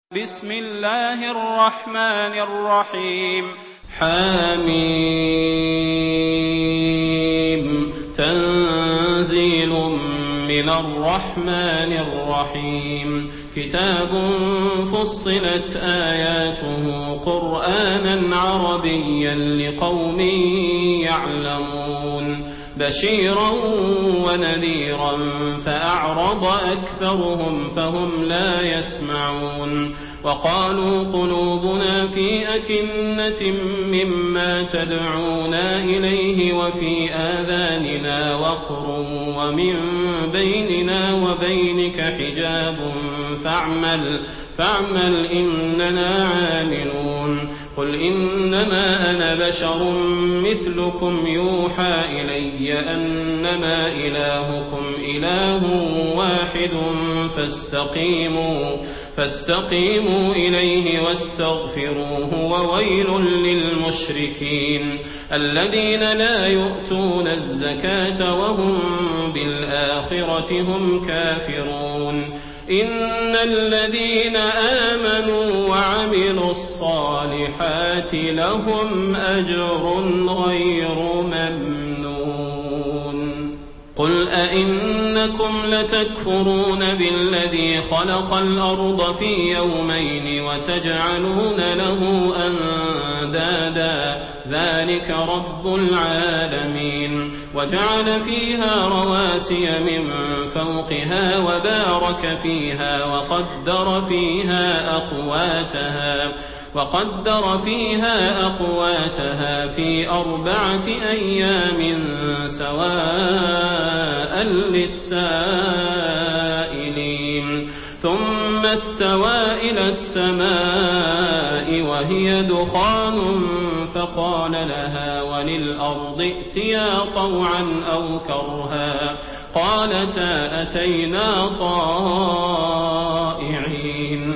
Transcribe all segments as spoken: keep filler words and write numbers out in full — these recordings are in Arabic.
بسم الله الرحمن الرحيم. حميم تنزيل من الرحمن الرحيم. كتاب فصلت آياته قرآنا عربيا لقوم يعلمون بشيرا ونذيرا فأعرض أكثرهم فهم لا يسمعون. وقالوا قلوبنا في أكنة مما تدعونا إليه وفي آذاننا وقر ومن بيننا وبينك حجاب فاعمل فاعمل إننا عاملون. قل إنما أنا بشر مثلكم يوحى إلي أنما إلهكم إله واحد فاستقيموا فاستقيموا إليه واستغفروه. وويل للمشركين الذين لا يؤتون الزكاة وهم بالآخرة هم كافرون. إن الذين آمنوا وعملوا الصالحات لهم أجر غير ممنون. قل أئنكم لتكفرون بالذي خلق الأرض في يومين وتجعلون له أندادا ذلك رب العالمين. وجعل فيها رواسي من فوقها وبارك فيها وقدر فيها أقواتها وقدر فيها أقواتها في أربعة أيام سواء للسائلين. ثم استوى إلى السماء وهي دخان فقال لها وللأرض ائتيا طوعا أو كرها قالتا أتينا طائعين.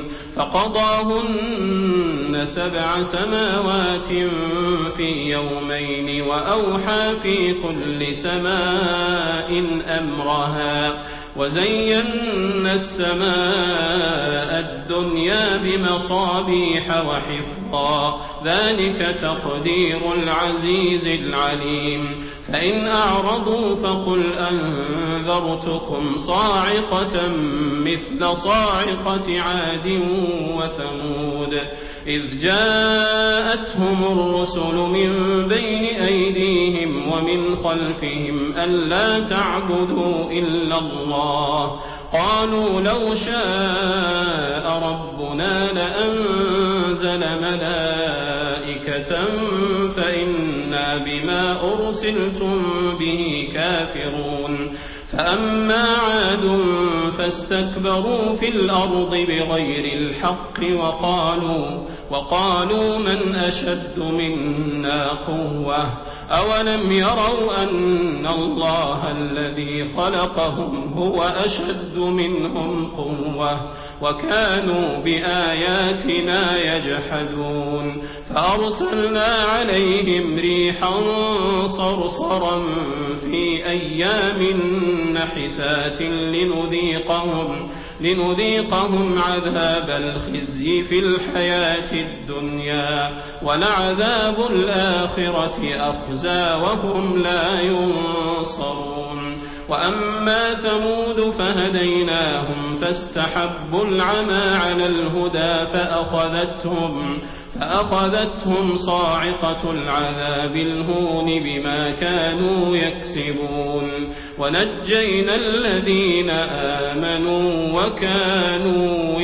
فقضاهن سبع سماوات في يومين وأوحى في كل سماء أمرها. وزينا السماء الدنيا بمصابيح وحفظا ذلك تقدير العزيز العليم. فإن أعرضوا فقل أنذرتكم صاعقة مثل صاعقة عاد وثمود إذ جاءتهم الرسل من بين أيديهم ومن خلفهم ألا تعبدوا إلا الله قالوا لو شاء ربنا لأنزل ملائكة فإنا بما أرسلتم به كافرون. فأما عاد فاستكبروا في الأرض بغير الحق وقالوا وقالوا من أشد منا قوة أولم يروا أن الله الذي خلقهم هو أشد منهم قوة وكانوا بآياتنا يجحدون. فأرسلنا عليهم ريحا صرصرا في أيام نحسات لنذيقهم لنذيقهم عذاب الخزي في الحياة الدنيا ولعذاب الآخرة أخزى وهم لا ينصرون. وأما ثمود فهديناهم فاستحبوا العمى على الهدى فأخذتهم فأخذتهم صاعقة العذاب الهون بما كانوا يكسبون. ونجينا الذين آمنوا وكانوا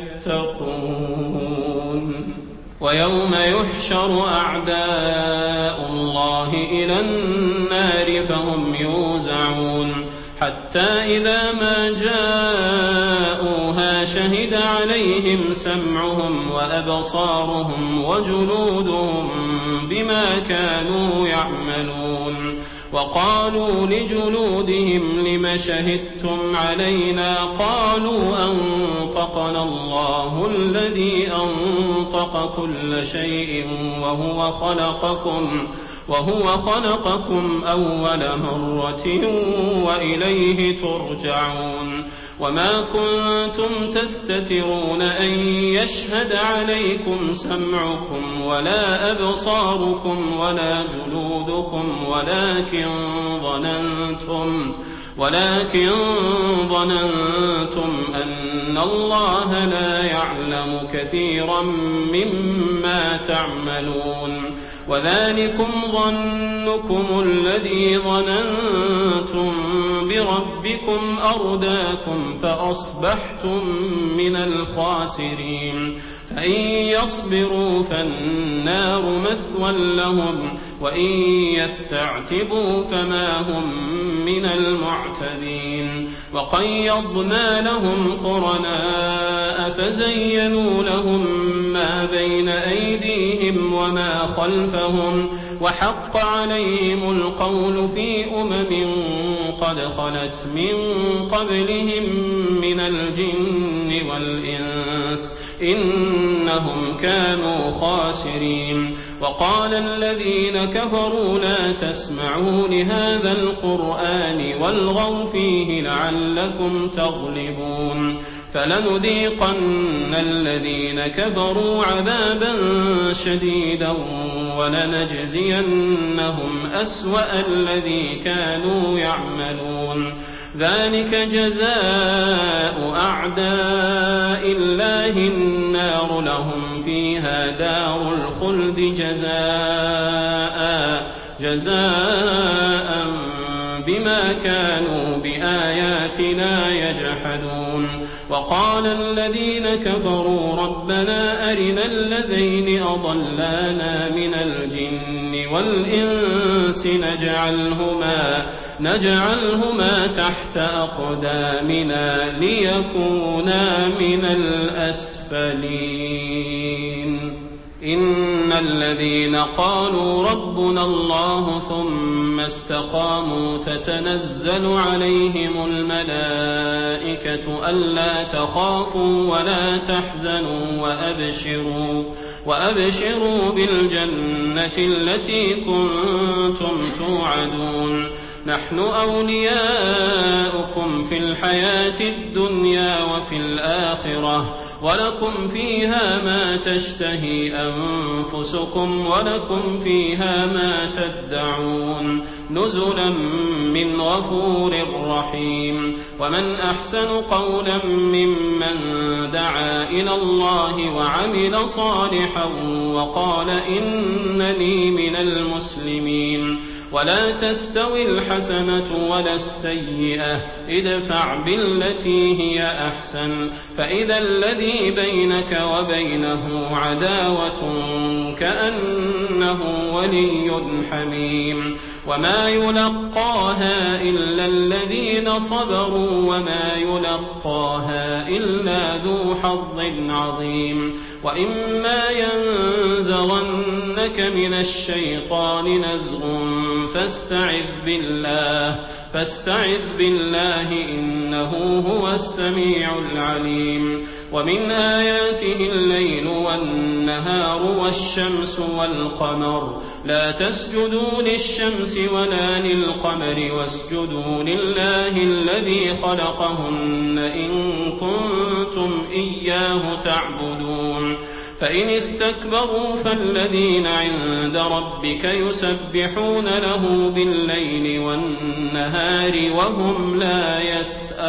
يتقون. ويوم يحشر أعداء الله إلى النار فهم يوزعون حتى إذا ما جاءوها شهد عليهم سمعهم وأبصارهم وجلودهم بما كانوا يعملون. وقالوا لجلودهم لم شهدتم علينا قالوا أنطقنا الله الذي أنطق كل شيء وهو خلقكم وهو خلقكم أول مرة وإليه ترجعون وما كنتم تستترون أن يشهد عليكم سمعكم ولا أبصاركم ولا جلودكم ولكن ظننتم ولكن ظننتم أن الله لا يعلم كثيرا مما تعملون وذلكم ظنكم الذي ظننتم بربكم أرداكم فأصبحتم من الخاسرين فإن يصبروا فالنار مثوى لهم وإن يستعتبوا فما هم من المعتبين وقيضنا لهم قرناء فزينوا لهم ما بين أيديهم وما خلفهم وحق عليهم القول في أمم قد خلت من قبلهم من الجن والإنس إنهم كانوا خاسرين وقال الذين كفروا لا تسمعوا لهذا القرآن والغوا فيه لعلكم تغلبون فلنذيقن الذين كفروا عذابا شديدا ولنجزينهم أسوأ الذي كانوا يعملون ذلك جزاء أعداء الله النار لهم فيها دار الخلد جزاء جزاء بما كانوا بآياتنا يجحدون وقال الذين كفروا ربنا أرنا الذين أضلانا من الجن والإنس نجعلهما نجعلهما تحت أقدامنا ليكونا من الأسفلين إن الذين قالوا ربنا الله ثم استقاموا تتنزل عليهم الملائكة ألا تخافوا ولا تحزنوا وأبشروا وأبشروا بالجنة التي كنتم توعدون نحن أولياؤكم في الحياة الدنيا وفي الآخرة ولكم فيها ما تشتهي أنفسكم ولكم فيها ما تدعون نزلا من غفور رحيم ومن أحسن قولا ممن دعا إلى الله وعمل صالحا وقال إنني من المسلمين ولا تستوي الحسنة ولا السيئة ادفع بالتي هي أحسن فإذا الذي بينك وبينه عداوة كأنه ولي حميم وما يلقاها إلا الذين صبروا وما يلقاها إلا ذو حظ عظيم وإما ينزغنك من الشيطان نزغ فاستعذ بالله فاستعذ بالله إنه هو السميع العليم ومن آياته الليل والنهار والشمس والقمر لا تسجدوا للشمس ولا للقمر واسجدوا لله الذي خلقهن إن كنتم إياه تعبدون فإن استكبروا فالذين عند ربك يسبحون له بالليل والنهار وهم لا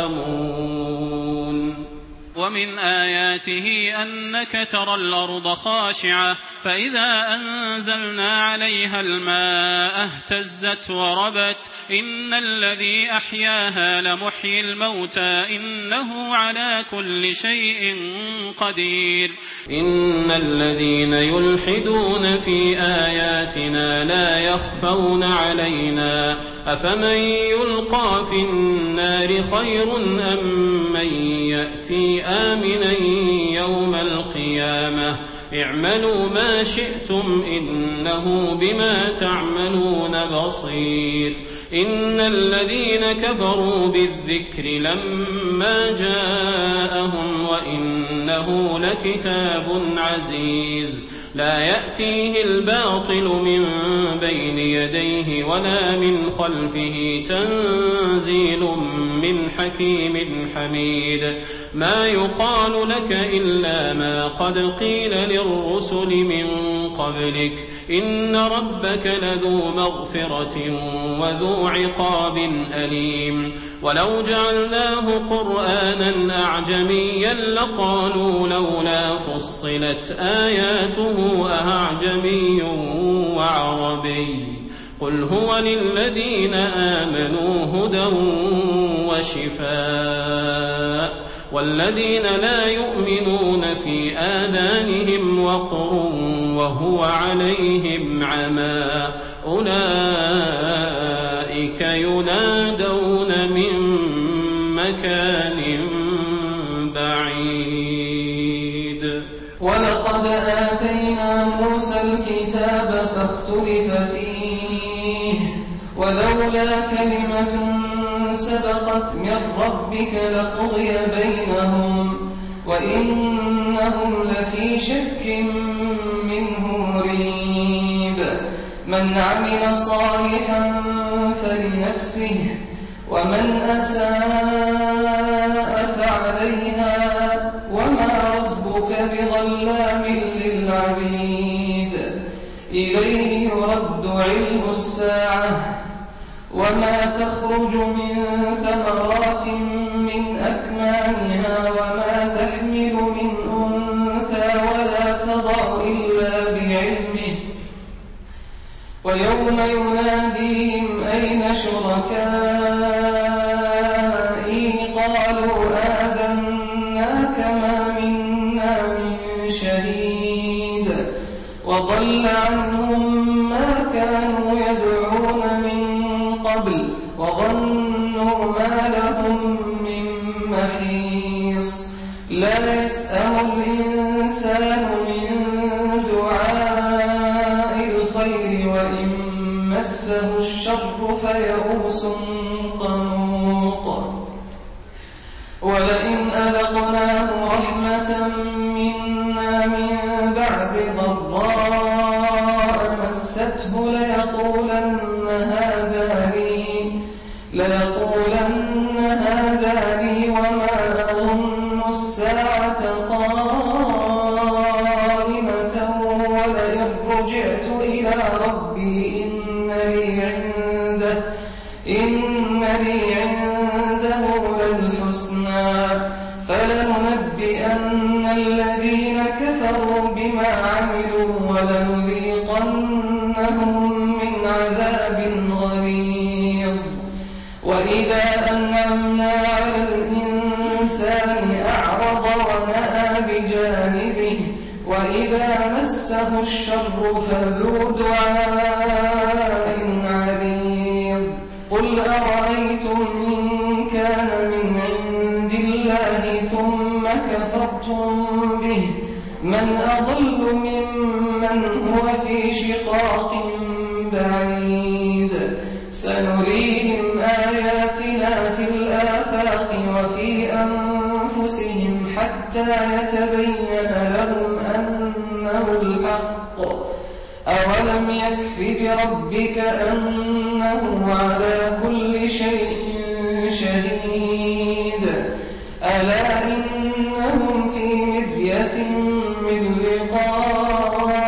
يسأمون ومن آياته أنك ترى الأرض خاشعة فإذا أنزلنا عليها الماء اهتزت وربت إن الذي أحياها لمحيي الموتى إنه على كل شيء قدير إن الذين يلحدون في آياتنا لا يخفون علينا أفمن يلقى في النار خير أم من يأتي آمنا يوم القيامة اعملوا ما شئتم إنه بما تعملون بصير إن الذين كفروا بالذكر لما جاءهم وإنه لكتاب عزيز لا يأتيه الباطل من بين يديه ولا من خلفه تنزيل من حكيم حميد ما يقال لك إلا ما قد قيل للرسل من قبلك إن ربك لذو مغفرة وذو عقاب أليم ولو جعلناه قرآنا أعجميا لقالوا لولا فصلت آياته أعجمي وعربي قل هو للذين آمنوا هدى وشفاء والذين لا يؤمنون في آذانهم وقر وهو عليهم عمى أولئك ينادون من مكان بعيد. ولقد آتينا موسى الكتاب فاختلف فيه ولولا كلمة سبقت من ربك لقضي بينهم وإنهم لفي شك منه مريب. من عمل صالحا فلنفسه ومن أساء فعليها وما ربك بظلام للعبيد. إليه يرد علم الساعة وما تخرج من ثمرات من أكمامها وما تحمل من أنثى ولا تضع إلا بعلمه ويوم يناديهم أين شركائي قالوا آذناك ما منا من شهيد وضل عنهم ما كانوا يدعون من قبل وظنوا ما لهم من محيص. لا يسأم الإنسان من دعاء الخير وإن مسه الشر فيئوس قنوط. ولئن أذقناه رحمة منا من بعد ضراء مسته ليقولن هذا لي ليقولن هذا لي وما أظن الساعة قائمة ولئن رجعت إلى ربي إن لي عنده إن لي عنده للحسنى فلننبئن الذين كفروا بما عملوا ولنذيقنهم من عذاب غليظ. وإذا أنعمنا على الإنسان أعرض ونأى بجانبه وإذا مسه الشر فذو دعاء عريض. قل أرأيتم إن كان من عند الله ثم كفرتم به من أضل ممن هو في شقاق بعيد. سنريهم آياتنا في الآفاق وفي أنفسهم حتى يتبين لهم أنه الحق. أولم يكف بربك أنه على كل شيء شهيد. ألا إنهم في مرية من لقاء